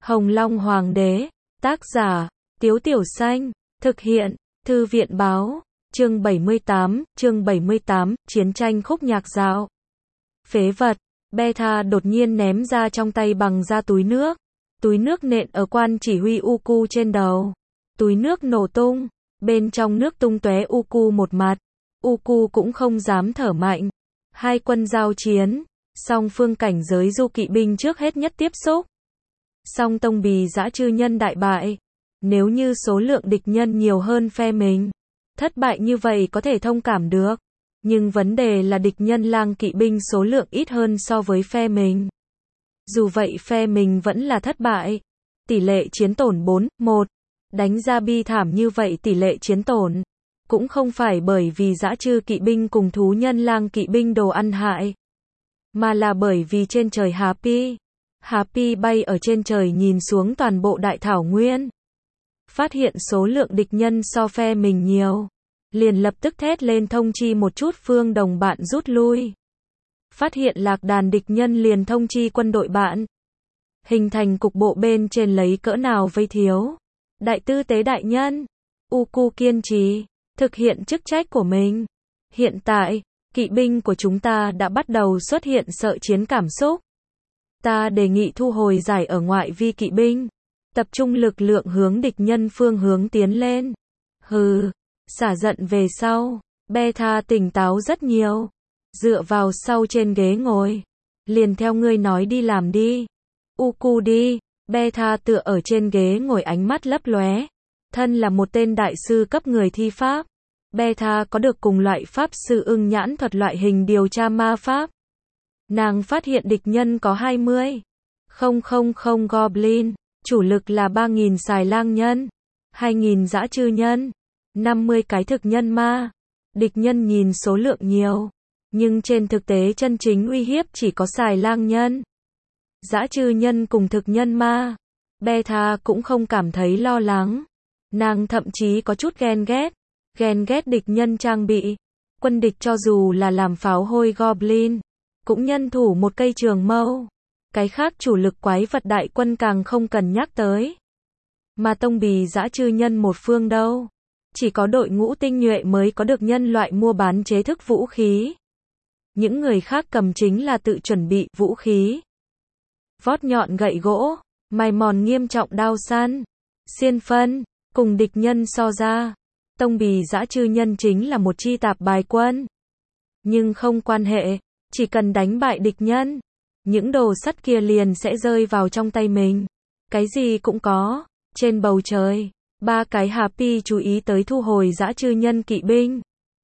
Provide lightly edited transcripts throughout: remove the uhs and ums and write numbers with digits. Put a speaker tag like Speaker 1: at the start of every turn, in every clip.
Speaker 1: Hồng Long Hoàng đế, tác giả, Tiếu Tiểu Xanh, thực hiện, Thư viện báo, chương 78, chiến tranh khúc nhạc dạo. Phế vật, Beta đột nhiên ném ra trong tay bằng ra túi nước nện ở quan chỉ huy Uku trên đầu. Túi nước nổ tung, bên trong nước tung tóe Uku một mặt. Uku cũng không dám thở mạnh. Hai quân giao chiến, song phương cảnh giới du kỵ binh trước hết nhất tiếp xúc. Song Tông Bì dã chư nhân đại bại. Nếu như số lượng địch nhân nhiều hơn phe mình, thất bại như vậy có thể thông cảm được. Nhưng vấn đề là địch nhân lang kỵ binh số lượng ít hơn so với phe mình. Dù vậy phe mình vẫn là thất bại. Tỷ lệ chiến tổn 4-1. Đánh ra bi thảm như vậy tỷ lệ chiến tổn. Cũng không phải bởi vì dã chư kỵ binh cùng thú nhân lang kỵ binh đồ ăn hại. Mà là bởi vì trên trời Happy bay ở trên trời nhìn xuống toàn bộ đại thảo nguyên. Phát hiện số lượng địch nhân so phe mình nhiều. Liền lập tức thét lên thông chi một chút phương đồng bạn rút lui. Phát hiện lạc đàn địch nhân liền thông chi quân đội bạn. Hình thành cục bộ bên trên lấy cỡ nào vây thiếu. Đại tư tế đại nhân. Uku kiên trì, thực hiện chức trách của mình. Hiện tại, kỵ binh của chúng ta đã bắt đầu xuất hiện sợ chiến cảm xúc. Ta đề nghị thu hồi giải ở ngoại vi kỵ binh. Tập trung lực lượng hướng địch nhân phương hướng tiến lên. Hừ, xả giận về sau. Beta tỉnh táo rất nhiều. Dựa vào sau trên ghế ngồi. Liền theo ngươi nói đi làm đi. Uku đi. Beta tựa ở trên ghế ngồi ánh mắt lấp lóe. Thân là một tên đại sư cấp người thi pháp. Beta có được cùng loại pháp sư ưng nhãn thuật loại hình điều tra ma pháp. Nàng phát hiện địch nhân có 20,000 goblin. Chủ lực là 3.000 xài lang nhân, 2.000 dã chư nhân, 50 cái thực nhân ma. Địch nhân nhìn số lượng nhiều, nhưng trên thực tế chân chính uy hiếp chỉ có xài lang nhân, dã chư nhân cùng thực nhân ma. Beta cũng không cảm thấy lo lắng. Nàng thậm chí có chút ghen ghét địch nhân trang bị. Quân địch cho dù là làm pháo hôi goblin, cũng nhân thủ một cây trường mâu. Cái khác chủ lực quái vật đại quân càng không cần nhắc tới. Mà Tông Bì dã chư nhân một phương đâu. Chỉ có đội ngũ tinh nhuệ mới có được nhân loại mua bán chế thức vũ khí. Những người khác cầm chính là tự chuẩn bị vũ khí. Vót nhọn gậy gỗ, mài mòn nghiêm trọng đao săn, xiên phân, cùng địch nhân so ra. Tông Bì dã chư nhân chính là một chi tạp bài quân. Nhưng không quan hệ, chỉ cần đánh bại địch nhân. Những đồ sắt kia liền sẽ rơi vào trong tay mình. Cái gì cũng có. Trên bầu trời, 3 cái Happy chú ý tới thu hồi dã chư nhân kỵ binh.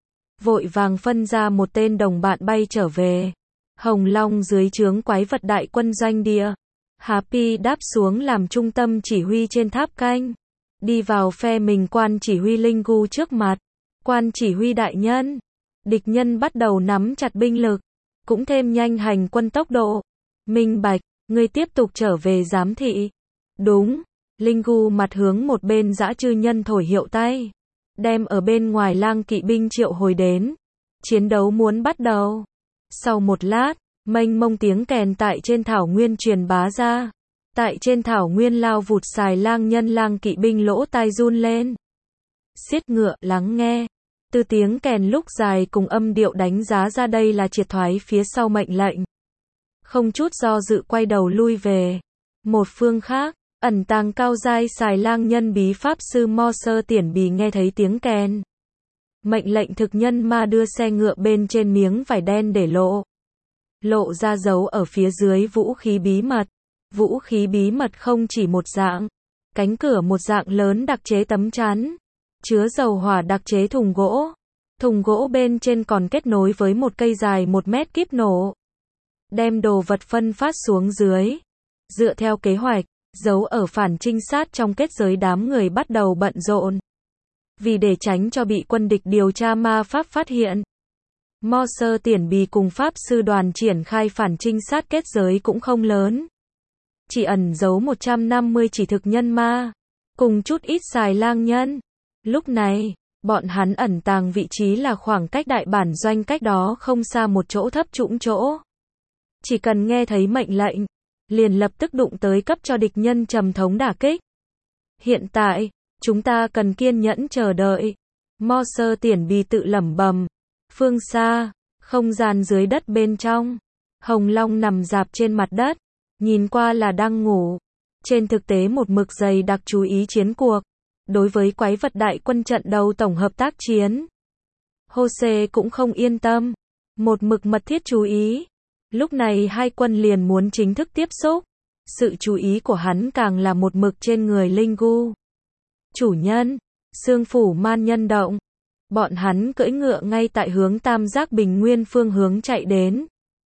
Speaker 1: Vội vàng phân ra một tên đồng bạn bay trở về. Hồng Long dưới trướng quái vật đại quân doanh địa. Happy đáp xuống làm trung tâm chỉ huy trên tháp canh. Đi vào phe mình quan chỉ huy Lingu trước mặt. Quan chỉ huy đại nhân. Địch nhân bắt đầu nắm chặt binh lực. Cũng thêm nhanh hành quân tốc độ. Minh bạch, ngươi tiếp tục trở về giám thị. Đúng. Lingu mặt hướng một bên dã chư nhân thổi hiệu tay. Đem ở bên ngoài lang kỵ binh triệu hồi đến. Chiến đấu muốn bắt đầu. Sau một lát, mênh mông tiếng kèn tại trên thảo nguyên truyền bá ra. Tại trên thảo nguyên lao vụt xài lang nhân lang kỵ binh lỗ tai run lên. Xiết ngựa lắng nghe. Từ tiếng kèn lúc dài cùng âm điệu đánh giá ra đây là triệt thoái phía sau mệnh lệnh. Không chút do dự quay đầu lui về. Một phương khác, ẩn tàng cao giai xài lang nhân bí pháp sư Mo Sơ Tiển Bì nghe thấy tiếng kèn. Mệnh lệnh thực nhân ma đưa xe ngựa bên trên miếng vải đen để lộ ra dấu ở phía dưới vũ khí bí mật. Vũ khí bí mật không chỉ một dạng. Cánh cửa một dạng lớn đặc chế tấm chắn. Chứa dầu hỏa đặc chế thùng gỗ. Thùng gỗ bên trên còn kết nối với một cây dài 1 mét kíp nổ. Đem đồ vật phân phát xuống dưới. Dựa theo kế hoạch, giấu ở phản trinh sát trong kết giới đám người bắt đầu bận rộn. Vì để tránh cho bị quân địch điều tra ma pháp phát hiện. Mo Sơ Tiển Bì cùng pháp sư đoàn triển khai phản trinh sát kết giới cũng không lớn. Chỉ ẩn giấu 150 chỉ thực nhân ma. Cùng chút ít xài lang nhân. Lúc này, bọn hắn ẩn tàng vị trí là khoảng cách đại bản doanh cách đó không xa một chỗ thấp trũng chỗ. Chỉ cần nghe thấy mệnh lệnh, liền lập tức đụng tới cấp cho địch nhân trầm thống đả kích. Hiện tại, chúng ta cần kiên nhẫn chờ đợi. Mo Sơ Tiền Bì tự lẩm bẩm. Phương xa, không gian dưới đất bên trong, Hồng Long nằm rạp trên mặt đất, nhìn qua là đang ngủ. Trên thực tế một mực dày đặc chú ý chiến cuộc. Đối với quái vật đại quân trận đầu tổng hợp tác chiến, Jose cũng không yên tâm, một mực mật thiết chú ý. Lúc này hai quân liền muốn chính thức tiếp xúc. Sự chú ý của hắn càng là một mực trên người Linh Gu. Chủ nhân, Xương Phủ Man Nhân động. Bọn hắn cưỡi ngựa ngay tại hướng Tam Giác Bình Nguyên phương hướng chạy đến.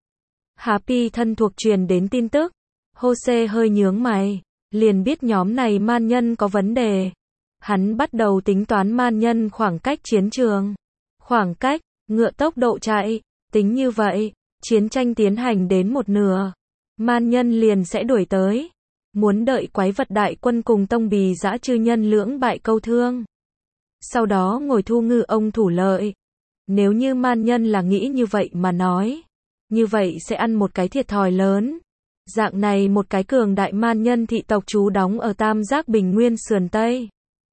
Speaker 1: Happy thân thuộc truyền đến tin tức. Jose hơi nhướng mày, liền biết nhóm này man nhân có vấn đề. Hắn bắt đầu tính toán man nhân khoảng cách chiến trường. Khoảng cách, ngựa tốc độ chạy, tính như vậy, chiến tranh tiến hành đến một nửa, man nhân liền sẽ đuổi tới. Muốn đợi quái vật đại quân cùng tông bì dã chư nhân lưỡng bại câu thương. Sau đó ngồi thu ngư ông thủ lợi. Nếu như man nhân là nghĩ như vậy mà nói, như vậy sẽ ăn một cái thiệt thòi lớn. Dạng này một cái cường đại man nhân thị tộc trú đóng ở Tam Giác Bình Nguyên sườn Tây.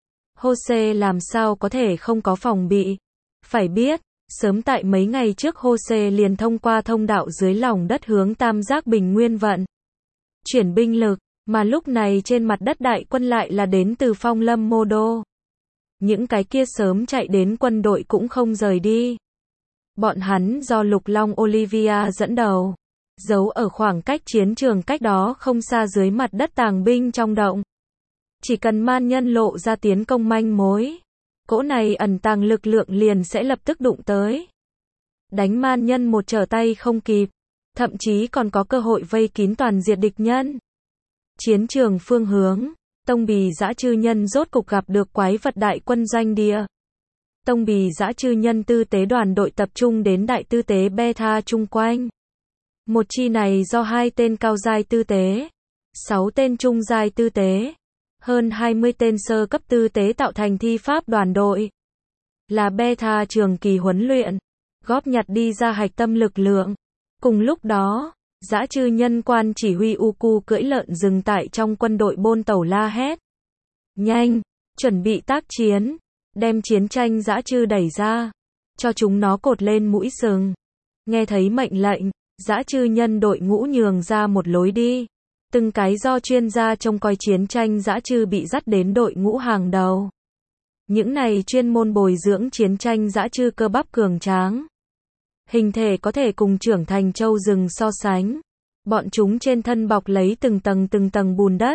Speaker 1: Jose làm sao có thể không có phòng bị. Phải biết, sớm tại mấy ngày trước Jose liền thông qua thông đạo dưới lòng đất hướng Tam Giác Bình Nguyên vận chuyển binh lực, mà lúc này trên mặt đất đại quân lại là đến từ Phong Lâm Mô Đô. Những cái kia sớm chạy đến quân đội cũng không rời đi. Bọn hắn do Lục Long Olivia dẫn đầu, giấu ở khoảng cách chiến trường cách đó không xa dưới mặt đất tàng binh trong động. Chỉ cần man nhân lộ ra tiến công manh mối, cỗ này ẩn tàng lực lượng liền sẽ lập tức đụng tới. Đánh man nhân một trở tay không kịp, thậm chí còn có cơ hội vây kín toàn diệt địch nhân. Chiến trường phương hướng, tông bì dã chư nhân rốt cục gặp được quái vật đại quân doanh địa. Tông bì dã chư nhân tư tế đoàn đội tập trung đến đại tư tế Beta chung quanh. Một chi này do 2 tên cao giai tư tế, 6 tên trung giai tư tế, hơn 20 tên sơ cấp tư tế tạo thành thi pháp đoàn đội. Là Beta trường kỳ huấn luyện, góp nhặt đi ra hạch tâm lực lượng. Cùng lúc đó, dã chư nhân quan chỉ huy Uku cưỡi lợn rừng tại trong quân đội bôn tẩu la hét. Nhanh, chuẩn bị tác chiến, đem chiến tranh dã chư đẩy ra, cho chúng nó cột lên mũi sừng. Nghe thấy mệnh lệnh, dã chư nhân đội ngũ nhường ra một lối đi. Từng cái do chuyên gia trông coi chiến tranh dã chư bị dắt đến đội ngũ hàng đầu. Những này chuyên môn bồi dưỡng chiến tranh dã chư cơ bắp cường tráng. Hình thể có thể cùng trưởng thành trâu rừng so sánh. Bọn chúng trên thân bọc lấy từng tầng bùn đất.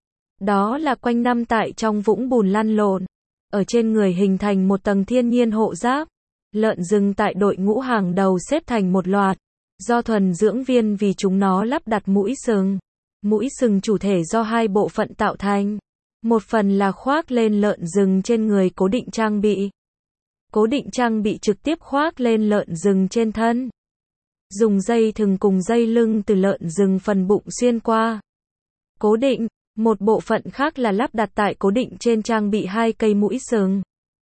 Speaker 1: Đó là quanh năm tại trong vũng bùn lăn lộn. Ở trên người hình thành một tầng thiên nhiên hộ giáp. Lợn rừng tại đội ngũ hàng đầu xếp thành một loạt. Do thuần dưỡng viên vì chúng nó lắp đặt mũi sừng. Mũi sừng chủ thể do 2 bộ phận tạo thành. Một phần là khoác lên lợn rừng trên người cố định trang bị. Cố định trang bị trực tiếp khoác lên lợn rừng trên thân. Dùng dây thừng cùng dây lưng từ lợn rừng phần bụng xuyên qua. Cố định, một bộ phận khác là lắp đặt tại cố định trên trang bị 2 cây mũi sừng.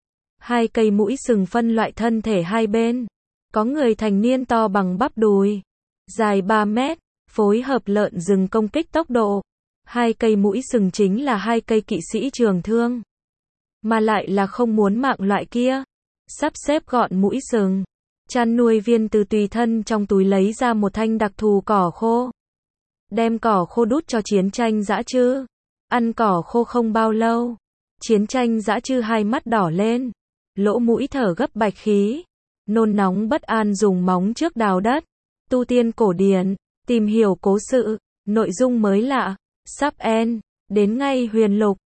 Speaker 1: 2 cây mũi sừng phân loại thân thể hai bên. Có người thành niên to bằng bắp đùi, dài 3 mét, phối hợp lợn rừng công kích tốc độ. 2 cây mũi sừng chính là 2 cây kỵ sĩ trường thương. Mà lại là không muốn mạng loại kia. Sắp xếp gọn mũi sừng. Chăn nuôi viên từ tùy thân trong túi lấy ra một thanh đặc thù cỏ khô. Đem cỏ khô đút cho chiến tranh dã chư. Ăn cỏ khô không bao lâu, chiến tranh dã chư hai mắt đỏ lên, lỗ mũi thở gấp bạch khí, nôn nóng bất an dùng móng trước đào đất. Tu tiên cổ điển, tìm hiểu cố sự, nội dung mới lạ, sub en, đến ngay huyền lục.